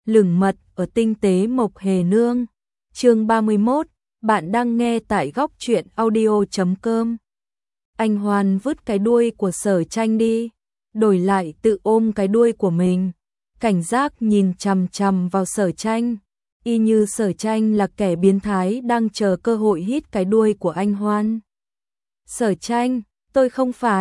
lửng mật ở tinh tế Mộc Hề Nương. Chương 31, bạn đang nghe tại góc truyện audio.com. Anh Hoan vứt cái đuôi của Sở Tranh đi, đổi lại tự ôm cái đuôi của mình, cảnh giác nhìn chằm chằm vào Sở Tranh, y như Sở Tranh là kẻ biến thái đang chờ cơ hội hít cái đuôi của anh Hoan. Sở Tranh, tôi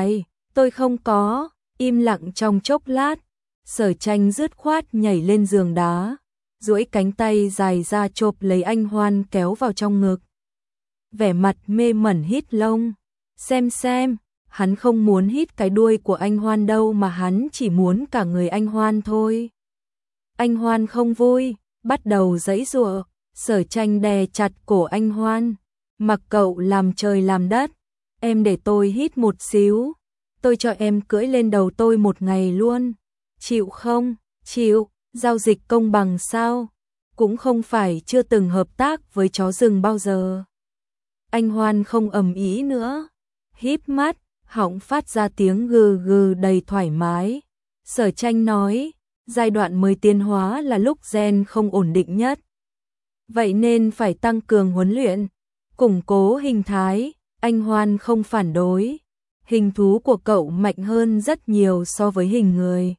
không có, im lặng trong chốc lát, Sở Tranh dứt khoát nhảy lên giường đá, duỗi cánh tay dài ra chộp lấy anh Hoan kéo vào trong ngực. Vẻ mặt mê mẩn hít lông, xem, hắn không muốn hít cái đuôi của anh Hoan đâu mà hắn chỉ muốn cả người anh Hoan thôi. Anh Hoan không vui, bắt đầu giãy giụa, Sở Tranh đè chặt cổ anh Hoan, mặc cậu làm trời làm đất, em để tôi hít một xíu, tôi cho em cưỡi lên đầu tôi một ngày luôn, chịu không? Chịu, giao dịch công bằng sao? Cũng không phải chưa từng hợp tác với chó rừng bao giờ. Anh Hoan không ầm ĩ nữa, híp mắt, họng phát ra tiếng gừ gừ đầy thoải mái. Sở Tranh nói, giai đoạn mới tiến hóa là lúc gen không ổn định nhất. Vậy nên phải tăng cường huấn luyện, củng cố hình thái. Anh Hoan không phản đối, hình thú của cậu mạnh hơn rất nhiều so với hình người.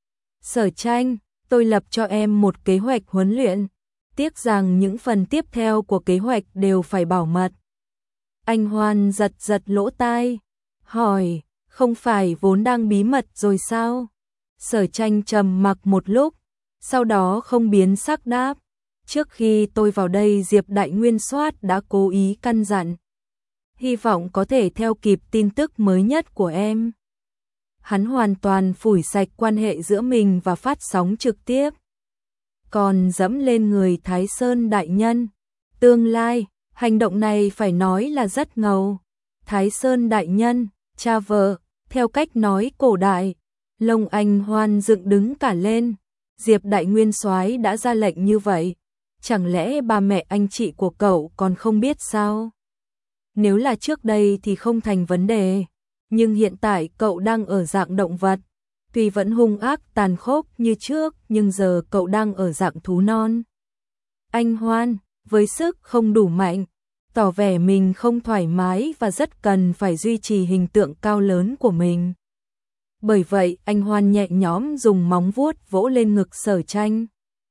Sở Tranh, tôi lập cho em một kế hoạch huấn luyện, tiếc rằng những phần tiếp theo của kế hoạch đều phải bảo mật. Anh Hoan giật lỗ tai, hỏi, không phải vốn đang bí mật rồi sao? Sở Tranh trầm mặc một lúc, sau đó không biến sắc đáp, trước khi tôi vào đây Diệp Đại Nguyên Soát đã cố ý căn dặn, hy vọng có thể theo kịp tin tức mới nhất của em. Hắn hoàn toàn phủi sạch quan hệ giữa mình và phát sóng trực tiếp. Còn dẫm lên người Thái Sơn đại nhân. Tương lai, hành động này phải nói là rất ngầu. Thái Sơn đại nhân, cha vợ, theo cách nói cổ đại. Lông anh Hoan dựng đứng cả lên. Diệp Đại Nguyên Soái đã ra lệnh như vậy. Chẳng lẽ ba mẹ anh chị của cậu còn không biết sao? Nếu là trước đây thì không thành vấn đề. Nhưng hiện tại cậu đang ở dạng động vật, tuy vẫn hung ác tàn khốc như trước, nhưng giờ cậu đang ở dạng thú non. Anh Hoan, với sức không đủ mạnh, tỏ vẻ mình không thoải mái và rất cần phải duy trì hình tượng cao lớn của mình. Bởi vậy, anh Hoan nhẹ nhõm dùng móng vuốt vỗ lên ngực Sở Tranh.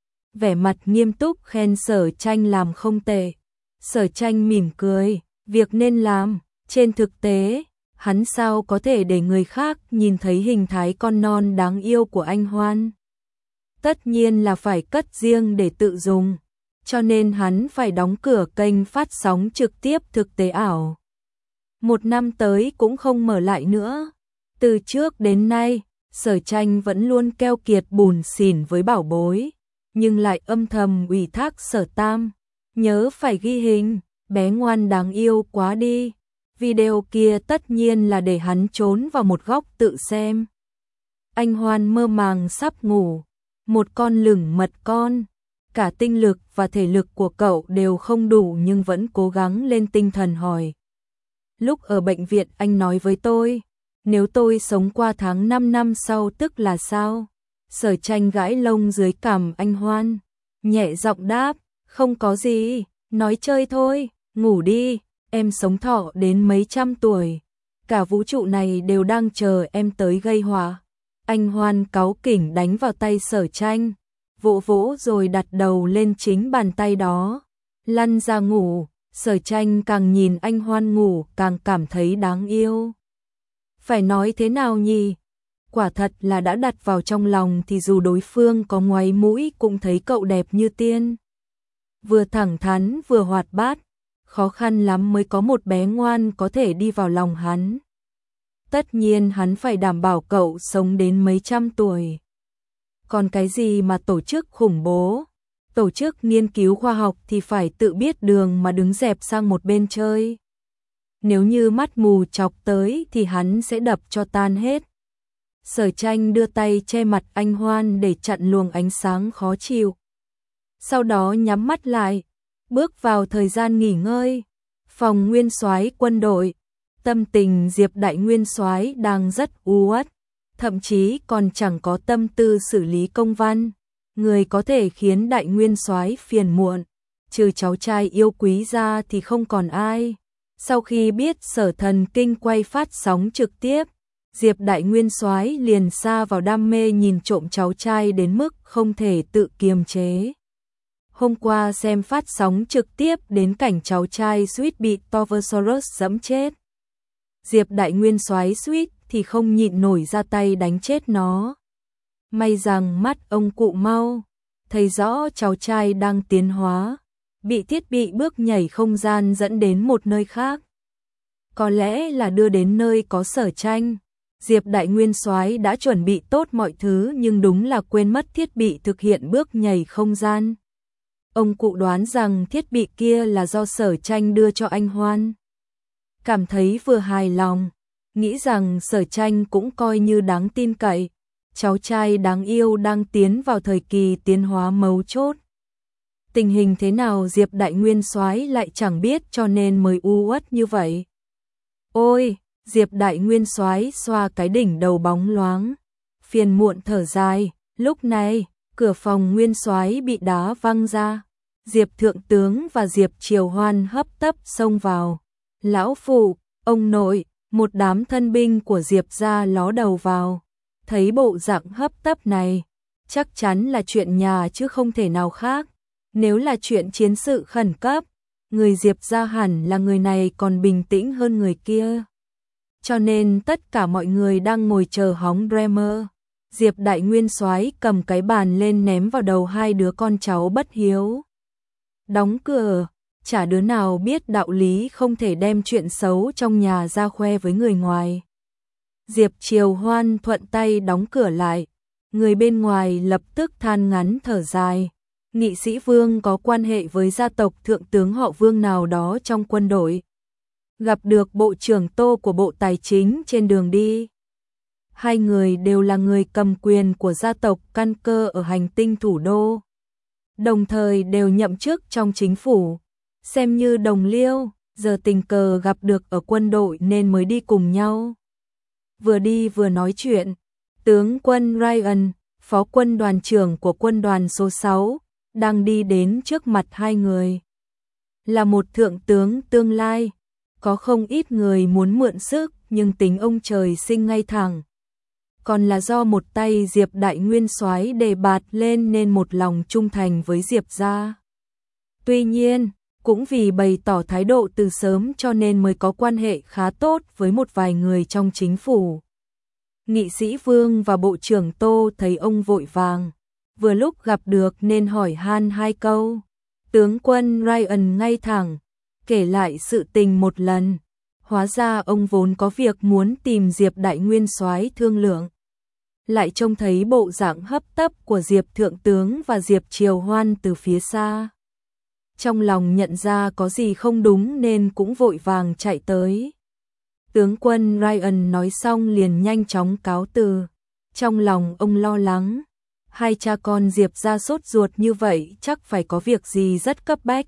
Vẻ mặt nghiêm túc khen Sở Tranh làm không tệ. Sở Tranh mỉm cười, việc nên làm, trên thực tế, hắn sao có thể để người khác nhìn thấy hình thái con non đáng yêu của anh Hoan. Tất nhiên là phải cất riêng để tự dùng, cho nên hắn phải đóng cửa kênh phát sóng trực tiếp thực tế ảo. Một năm tới cũng không mở lại nữa. Từ trước đến nay, Sở Tranh vẫn luôn keo kiệt bủn xỉn với bảo bối, nhưng lại âm thầm ủy thác Sở Tam, nhớ phải ghi hình, bé ngoan đáng yêu quá đi. Video kia tất nhiên là để hắn trốn vào một góc tự xem. Anh Hoan mơ màng sắp ngủ, một con lửng mật con, cả tinh lực và thể lực của cậu đều không đủ nhưng vẫn cố gắng lên tinh thần hỏi. Lúc ở bệnh viện anh nói với tôi, nếu tôi sống qua tháng 5 năm sau tức là sao? Sở Tranh gãi lông dưới cằm anh Hoan, nhẹ giọng đáp, không có gì, nói chơi thôi, ngủ đi. Em sống thọ đến mấy trăm tuổi, cả vũ trụ này đều đang chờ em tới gây họa. Anh Hoan cáu kỉnh đánh vào tay Sở Tranh, vỗ vỗ rồi đặt đầu lên chính bàn tay đó. Lăn ra ngủ, Sở Tranh càng nhìn anh Hoan ngủ càng cảm thấy đáng yêu. Phải nói thế nào nhỉ? Quả thật là đã đặt vào trong lòng thì dù đối phương có ngoáy mũi cũng thấy cậu đẹp như tiên. Vừa thẳng thắn vừa hoạt bát. Khó khăn lắm mới có một bé ngoan có thể đi vào lòng hắn. Tất nhiên hắn phải đảm bảo cậu sống đến mấy trăm tuổi. Còn cái gì mà tổ chức khủng bố, tổ chức nghiên cứu khoa học thì phải tự biết đường mà đứng dẹp sang một bên chơi. Nếu như mắt mù chọc tới thì hắn sẽ đập cho tan hết. Sở Tranh đưa tay che mặt anh Hoan để chặn luồng ánh sáng khó chịu. Sau đó nhắm mắt lại. Bước vào thời gian nghỉ ngơi, phòng nguyên soái quân đội, tâm tình Diệp Đại Nguyên Soái đang rất u uất, thậm chí còn chẳng có tâm tư xử lý công văn. người có thể khiến đại nguyên soái phiền muộn, trừ cháu trai yêu quý ra thì không còn ai. Sau khi biết Sở Thần Kinh quay phát sóng trực tiếp, Diệp đại nguyên soái liền sa vào đam mê nhìn trộm cháu trai đến mức không thể tự kiềm chế. Hôm qua xem phát sóng trực tiếp đến cảnh cháu trai suýt bị Toversaurus giẫm chết. Diệp đại nguyên soái suýt thì không nhịn nổi ra tay đánh chết nó. May rằng mắt ông cụ mau, thấy rõ cháu trai đang tiến hóa, bị thiết bị bước nhảy không gian dẫn đến một nơi khác. Có lẽ là đưa đến nơi có Sở Tranh. Diệp đại nguyên soái đã chuẩn bị tốt mọi thứ nhưng đúng là quên mất thiết bị thực hiện bước nhảy không gian. Ông cụ đoán rằng thiết bị kia là do Sở Tranh đưa cho anh Hoan. Cảm thấy vừa hài lòng, nghĩ rằng Sở Tranh cũng coi như đáng tin cậy. Cháu trai đáng yêu đang tiến vào thời kỳ tiến hóa mấu chốt. Tình hình thế nào Diệp đại nguyên soái lại chẳng biết cho nên mới u uất như vậy. Ôi, Diệp đại nguyên soái xoa cái đỉnh đầu bóng loáng, phiền muộn thở dài. Lúc này, cửa phòng nguyên soái bị đá văng ra. Diệp thượng tướng và Diệp Triều Hoan hấp tấp xông vào. Lão phụ, ông nội, một đám thân binh của Diệp gia ló đầu vào. Thấy bộ dạng hấp tấp này, chắc chắn là chuyện nhà chứ không thể nào khác. Nếu là chuyện chiến sự khẩn cấp, người Diệp gia hẳn là người này còn bình tĩnh hơn người kia. Cho nên tất cả mọi người đang ngồi chờ hóng Dreamer. Diệp đại nguyên soái cầm cái bàn lên ném vào đầu hai đứa con cháu bất hiếu. Đóng cửa, chả đứa nào biết đạo lý không thể đem chuyện xấu trong nhà ra khoe với người ngoài. Diệp Triều Hoan thuận tay đóng cửa lại, người bên ngoài lập tức than ngắn thở dài. Nghị sĩ Vương có quan hệ với gia tộc thượng tướng họ Vương nào đó trong quân đội. Gặp được Bộ trưởng Tô của Bộ Tài chính trên đường đi. Hai người đều là người cầm quyền của gia tộc căn cơ ở hành tinh thủ đô. Đồng thời đều nhậm chức trong chính phủ, xem như đồng liêu, giờ tình cờ gặp được ở quân đội nên mới đi cùng nhau. Vừa đi vừa nói chuyện, tướng quân Ryan, phó quân đoàn trưởng của quân đoàn số 6, đang đi đến trước mặt hai người. Là một thượng tướng tương lai, có không ít người muốn mượn sức nhưng tính ông trời sinh ngay thẳng. Còn là do một tay Diệp đại nguyên soái đề bạt lên nên một lòng trung thành với Diệp gia. Tuy nhiên, cũng vì bày tỏ thái độ từ sớm cho nên mới có quan hệ khá tốt với một vài người trong chính phủ. Nghị sĩ Vương và Bộ trưởng Tô thấy ông vội vàng, vừa lúc gặp được nên hỏi han hai câu. Tướng quân Ryan ngay thẳng, kể lại sự tình một lần. Hóa ra ông vốn có việc muốn tìm Diệp đại nguyên soái thương lượng. Lại trông thấy bộ dạng hấp tấp của Diệp thượng tướng và Diệp Triều Hoan từ phía xa. Trong lòng nhận ra có gì không đúng nên cũng vội vàng chạy tới. Tướng quân Ryan nói xong liền nhanh chóng cáo từ. Trong lòng ông lo lắng, hai cha con Diệp gia sốt ruột như vậy chắc phải có việc gì rất cấp bách.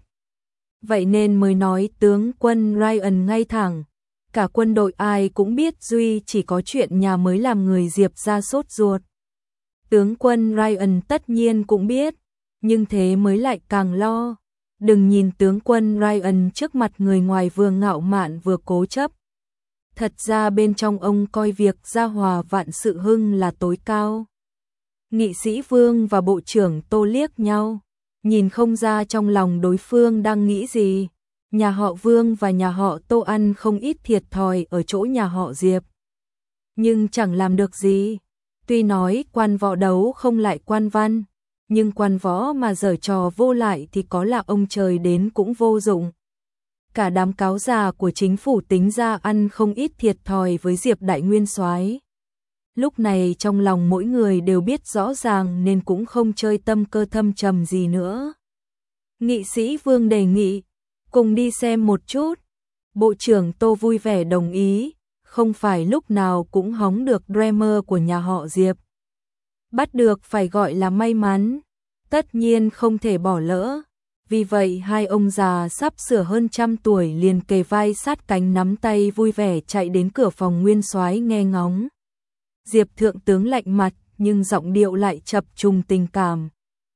Vậy nên mới nói tướng quân Ryan ngay thẳng. Cả quân đội ai cũng biết duy chỉ có chuyện nhà mới làm người Diệp gia sốt ruột. Tướng quân Ryan tất nhiên cũng biết, nhưng thế mới lại càng lo. Đừng nhìn tướng quân Ryan trước mặt người ngoài vừa ngạo mạn vừa cố chấp. Thật ra bên trong ông coi việc gia hòa vạn sự hưng là tối cao. Nghị sĩ Vương và Bộ trưởng Tô liếc nhau, nhìn không ra trong lòng đối phương đang nghĩ gì. Nhà họ Vương và nhà họ Tô ăn không ít thiệt thòi ở chỗ nhà họ Diệp. Nhưng chẳng làm được gì. Tuy nói quan võ đấu không lại quan văn, nhưng quan võ mà giở trò vô lại thì có là ông trời đến cũng vô dụng. Cả đám cáo già của chính phủ tính ra ăn không ít thiệt thòi với Diệp đại nguyên soái. Lúc này trong lòng mỗi người đều biết rõ ràng nên cũng không chơi tâm cơ thâm trầm gì nữa. Nghị sĩ Vương đề nghị, cùng đi xem một chút. Bộ trưởng Tô vui vẻ đồng ý, không phải lúc nào cũng hóng được Dreamer của nhà họ Diệp. Bắt được phải gọi là may mắn, tất nhiên không thể bỏ lỡ. Vì vậy hai ông già sắp sửa hơn 100 tuổi liền kề vai sát cánh nắm tay vui vẻ chạy đến cửa phòng nguyên soái nghe ngóng. Diệp thượng tướng lạnh mặt nhưng giọng điệu lại chập trùng tình cảm.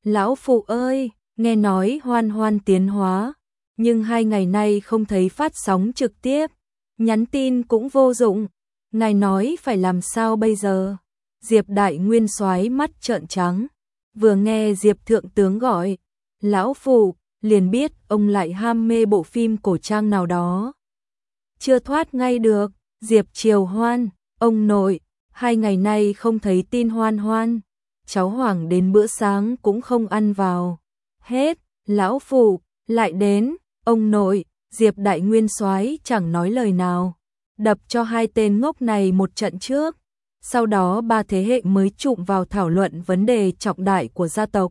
Lão phụ ơi, nghe nói Hoan Hoan tiến hóa, nhưng 2 ngày nay không thấy phát sóng trực tiếp, nhắn tin cũng vô dụng, ngài nói phải làm sao bây giờ? Diệp Đại Nguyên Soái mắt trợn trắng, vừa nghe Diệp thượng tướng gọi, lão phụ, liền biết ông lại ham mê bộ phim cổ trang nào đó. Chưa thoát ngay được, Diệp Triều Hoan, ông nội, 2 ngày nay không thấy tin Hoan Hoan, cháu hoảng đến bữa sáng cũng không ăn vào. Hết, lão phụ, lại đến, ông nội, Diệp Đại Nguyên Soái chẳng nói lời nào, đập cho 2 tên ngốc này một trận trước. Sau đó 3 thế hệ mới chụm vào thảo luận vấn đề trọng đại của gia tộc.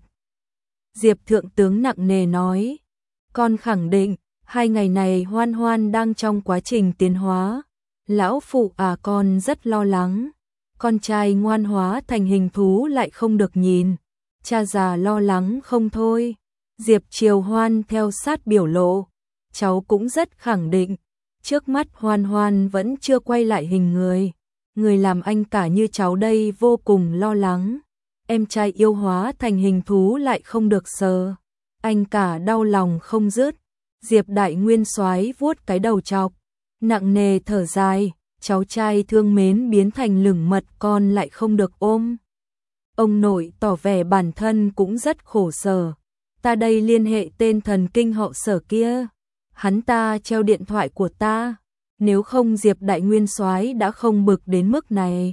Diệp thượng tướng nặng nề nói, con khẳng định, 2 ngày này Hoan Hoan đang trong quá trình tiến hóa. Lão phụ à, con rất lo lắng, con trai ngoan hóa thành hình thú lại không được nhìn, cha già lo lắng không thôi. Diệp Triều Hoan theo sát biểu lộ, cháu cũng rất khẳng định, trước mắt Hoan Hoan vẫn chưa quay lại hình người. Người làm anh cả như cháu đây vô cùng lo lắng, em trai yêu hóa thành hình thú lại không được sờ, anh cả đau lòng không dứt. Diệp Đại Nguyên Soái vuốt cái đầu chọc, nặng nề thở dài, cháu trai thương mến biến thành lửng mật con lại không được ôm. Ông nội tỏ vẻ bản thân cũng rất khổ sở, ta đây liên hệ tên thần kinh họ Sở kia, hắn ta treo điện thoại của ta. Nếu không Diệp Đại Nguyên Soái đã không bực đến mức này.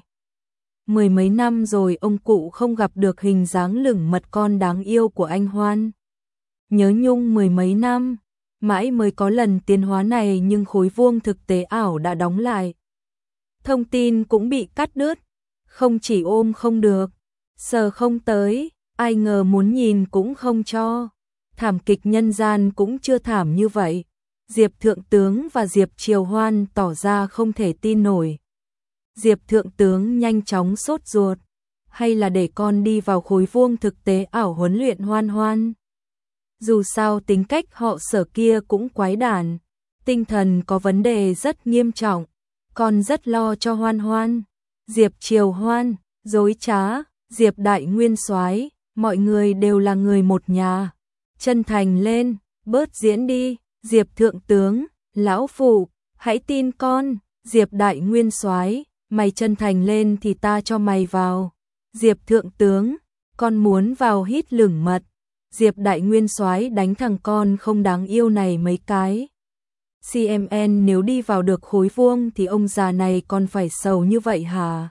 10 mấy năm rồi ông cụ không gặp được hình dáng lửng mật con đáng yêu của anh Hoan. Nhớ nhung 10 mấy năm, mãi mới có lần tiến hóa này nhưng khối vuông thực tế ảo đã đóng lại. Thông tin cũng bị cắt đứt, không chỉ ôm không được, sờ không tới, ai ngờ muốn nhìn cũng không cho. Thảm kịch nhân gian cũng chưa thảm như vậy. Diệp thượng tướng và Diệp Triều Hoan tỏ ra không thể tin nổi. Diệp thượng tướng nhanh chóng sốt ruột, hay là để con đi vào khối vuông thực tế ảo huấn luyện Hoan Hoan. Dù sao tính cách họ Sở kia cũng quái đản, tinh thần có vấn đề rất nghiêm trọng, con rất lo cho Hoan Hoan. Diệp Triều Hoan, dối trá, Diệp Đại Nguyên Soái, mọi người đều là người một nhà. Chân thành lên, bớt diễn đi. Diệp thượng tướng, lão phụ, hãy tin con. Diệp Đại Nguyên Soái, mày chân thành lên thì ta cho mày vào. Diệp thượng tướng, con muốn vào hít lửng mật. Diệp Đại Nguyên Soái đánh thằng con không đáng yêu này mấy cái. CMN nếu đi vào được khối vuông thì ông già này còn phải sầu như vậy hả?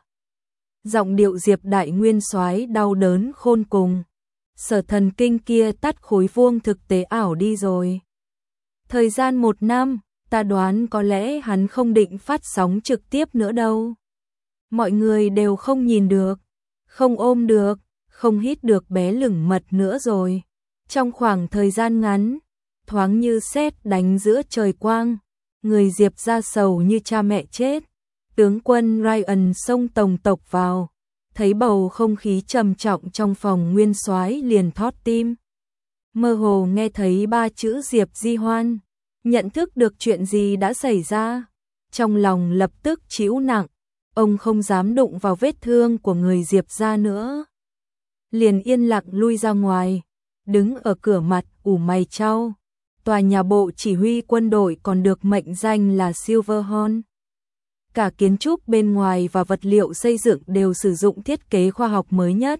Giọng điệu Diệp Đại Nguyên Soái đau đớn khôn cùng. Sở thần kinh kia tắt khối vuông thực tế ảo đi rồi. Thời gian 1 năm, ta đoán có lẽ hắn không định phát sóng trực tiếp nữa đâu. Mọi người đều không nhìn được, không ôm được, không hít được bé lửng mật nữa rồi. Trong khoảng thời gian ngắn, thoáng như sét đánh giữa trời quang, người Diệp ra sầu như cha mẹ chết. Tướng quân Ryan xông tổng tộc vào, thấy bầu không khí trầm trọng trong phòng Nguyên Soái liền thót tim. Mơ hồ nghe thấy 3 chữ Diệp Di Hoan, nhận thức được chuyện gì đã xảy ra, trong lòng lập tức trĩu nặng, ông không dám đụng vào vết thương của người Diệp gia nữa. Liền yên lặng lui ra ngoài, đứng ở cửa mặt ủ mày chau. Tòa nhà bộ chỉ huy quân đội còn được mệnh danh là Silverhorn. Cả kiến trúc bên ngoài và vật liệu xây dựng đều sử dụng thiết kế khoa học mới nhất.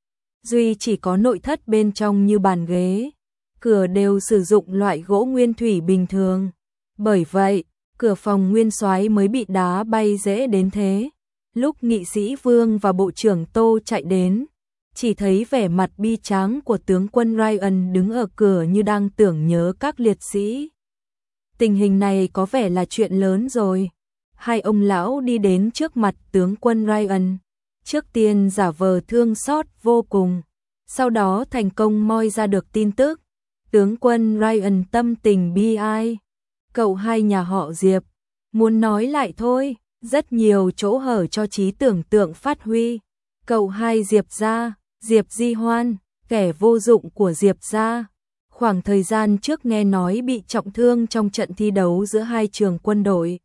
Duy chỉ có nội thất bên trong như bàn ghế, cửa đều sử dụng loại gỗ nguyên thủy bình thường. Bởi vậy, cửa phòng Nguyên Soái mới bị đá bay dễ đến thế. Lúc nghị sĩ Vương và Bộ trưởng Tô chạy đến, chỉ thấy vẻ mặt bi tráng của tướng quân Ryan đứng ở cửa như đang tưởng nhớ các liệt sĩ. Tình hình này có vẻ là chuyện lớn rồi. Hai ông lão đi đến trước mặt tướng quân Ryan, trước tiên giả vờ thương xót vô cùng, sau đó thành công moi ra được tin tức. Tướng quân Ryan tâm tình bi ai. Cậu hai nhà họ Diệp, muốn nói lại thôi, rất nhiều chỗ hở cho trí tưởng tượng phát huy. Cậu hai Diệp gia, Diệp Di Hoan, kẻ vô dụng của Diệp gia. Khoảng thời gian trước nghe nói bị trọng thương trong trận thi đấu giữa hai trường quân đội.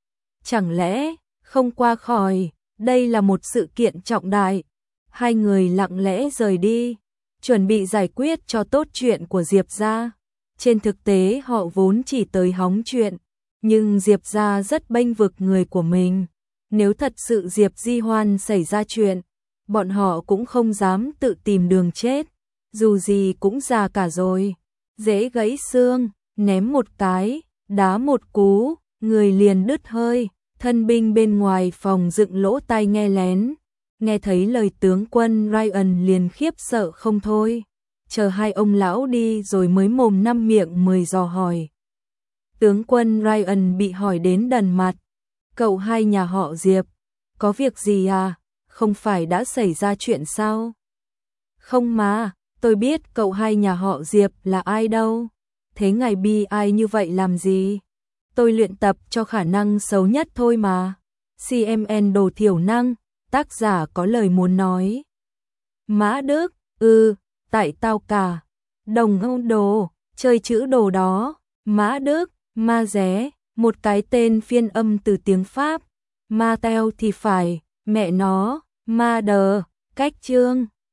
Chẳng lẽ không qua khỏi, đây là một sự kiện trọng đại. Hai người lặng lẽ rời đi. chuẩn bị giải quyết cho tốt chuyện của Diệp gia. Trên thực tế họ vốn chỉ tới hóng chuyện, nhưng Diệp gia rất bênh vực người của mình. Nếu thật sự Diệp Di Hoan xảy ra chuyện, bọn họ cũng không dám tự tìm đường chết, dù gì cũng già cả rồi, dễ gãy xương, ném một cái, đá một cú, người liền đứt hơi. Thân binh bên ngoài phòng dựng lỗ tai nghe lén, nghe thấy lời tướng quân Ryan liền khiếp sợ không thôi, chờ hai ông lão đi rồi mới mồm năm miệng mười dò hỏi. Tướng quân Ryan bị hỏi đến đần mặt, cậu hai nhà họ Diệp, có việc gì à, không phải đã xảy ra chuyện sao? Không mà, tôi biết cậu hai nhà họ Diệp là ai đâu, thế ngài bi ai như vậy làm gì? Tôi luyện tập cho khả năng xấu nhất thôi mà. CMN đồ thiểu năng, tác giả có lời muốn nói. Mã Đức, tại tao cả. Đồng Âu Đồ, chơi chữ đồ đó. Mã Đức, ma ré, một cái tên phiên âm từ tiếng Pháp. Ma teo thì phải, mẹ nó, ma đờ, cách chương.